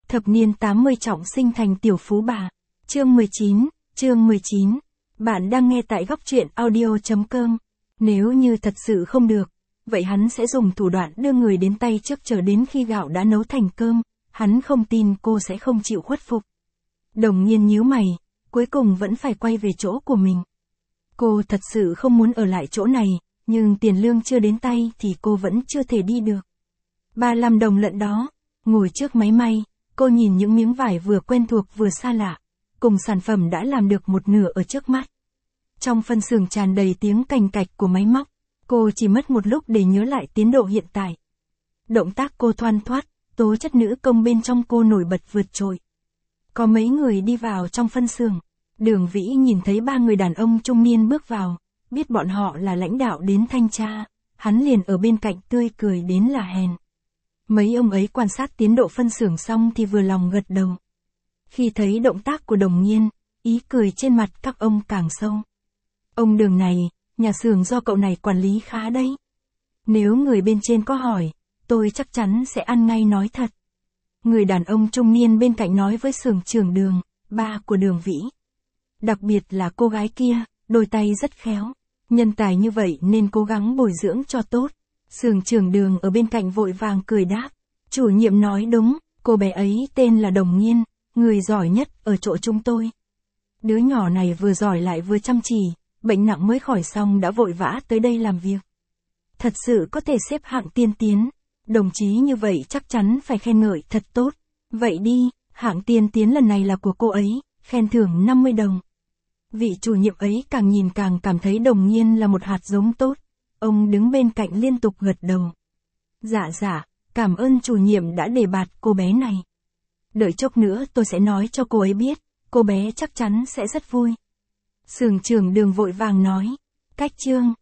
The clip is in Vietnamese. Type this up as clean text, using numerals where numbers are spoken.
Thập niên 80 trọng sinh thành tiểu phú bà. Chương 19. Bạn đang nghe tại góc truyện audio.com. Nếu như thật sự không được, vậy hắn sẽ dùng thủ đoạn đưa người đến tay trước chờ đến khi gạo đã nấu thành cơm, hắn không tin cô sẽ không chịu khuất phục. Đồng Nhiên nhíu mày, cuối cùng vẫn phải quay về chỗ của mình. Cô thật sự không muốn ở lại chỗ này, nhưng tiền lương chưa đến tay thì cô vẫn chưa thể đi được. 35 đồng lận đó, ngồi trước máy may, cô nhìn những miếng vải vừa quen thuộc vừa xa lạ, cùng sản phẩm đã làm được một nửa ở trước mắt. Trong phân xưởng tràn đầy tiếng cành cạch của máy móc, cô chỉ mất một lúc để nhớ lại tiến độ hiện tại. Động tác cô thoăn thoắt, tố chất nữ công bên trong cô nổi bật vượt trội. Có mấy người đi vào trong phân xưởng, Đường Vĩ nhìn thấy 3 người đàn ông trung niên bước vào, biết bọn họ là lãnh đạo đến thanh tra, hắn liền ở bên cạnh tươi cười đến là hèn. Mấy ông ấy quan sát tiến độ phân xưởng xong thì vừa lòng gật đầu. Khi thấy động tác của Đồng Nhiên, ý cười trên mặt các ông càng sâu. Ông Đường này, nhà xưởng do cậu này quản lý khá đấy. Nếu người bên trên có hỏi, tôi chắc chắn sẽ ăn ngay nói thật. Người đàn ông trung niên bên cạnh nói với xưởng trưởng Đường, ba của Đường Vĩ. Đặc biệt là cô gái kia, đôi tay rất khéo. Nhân tài như vậy nên cố gắng bồi dưỡng cho tốt. Xưởng trưởng Đường ở bên cạnh vội vàng cười đáp. Chủ nhiệm nói đúng, cô bé ấy tên là Đồng Nhiên, người giỏi nhất ở chỗ chúng tôi. Đứa nhỏ này vừa giỏi lại vừa chăm chỉ, bệnh nặng mới khỏi xong đã vội vã tới đây làm việc. Thật sự có thể xếp hạng tiên tiến, đồng chí như vậy chắc chắn phải khen ngợi thật tốt. Vậy đi, hạng tiên tiến lần này là của cô ấy, khen thưởng 50 đồng. Vị chủ nhiệm ấy càng nhìn càng cảm thấy Đồng Nhiên là một hạt giống tốt. Ông đứng bên cạnh liên tục gật đầu. Dạ, cảm ơn chủ nhiệm đã đề bạt cô bé này. Đợi chốc nữa tôi sẽ nói cho cô ấy biết, cô bé chắc chắn sẽ rất vui. Xưởng trưởng Đường vội vàng nói. Cách chương,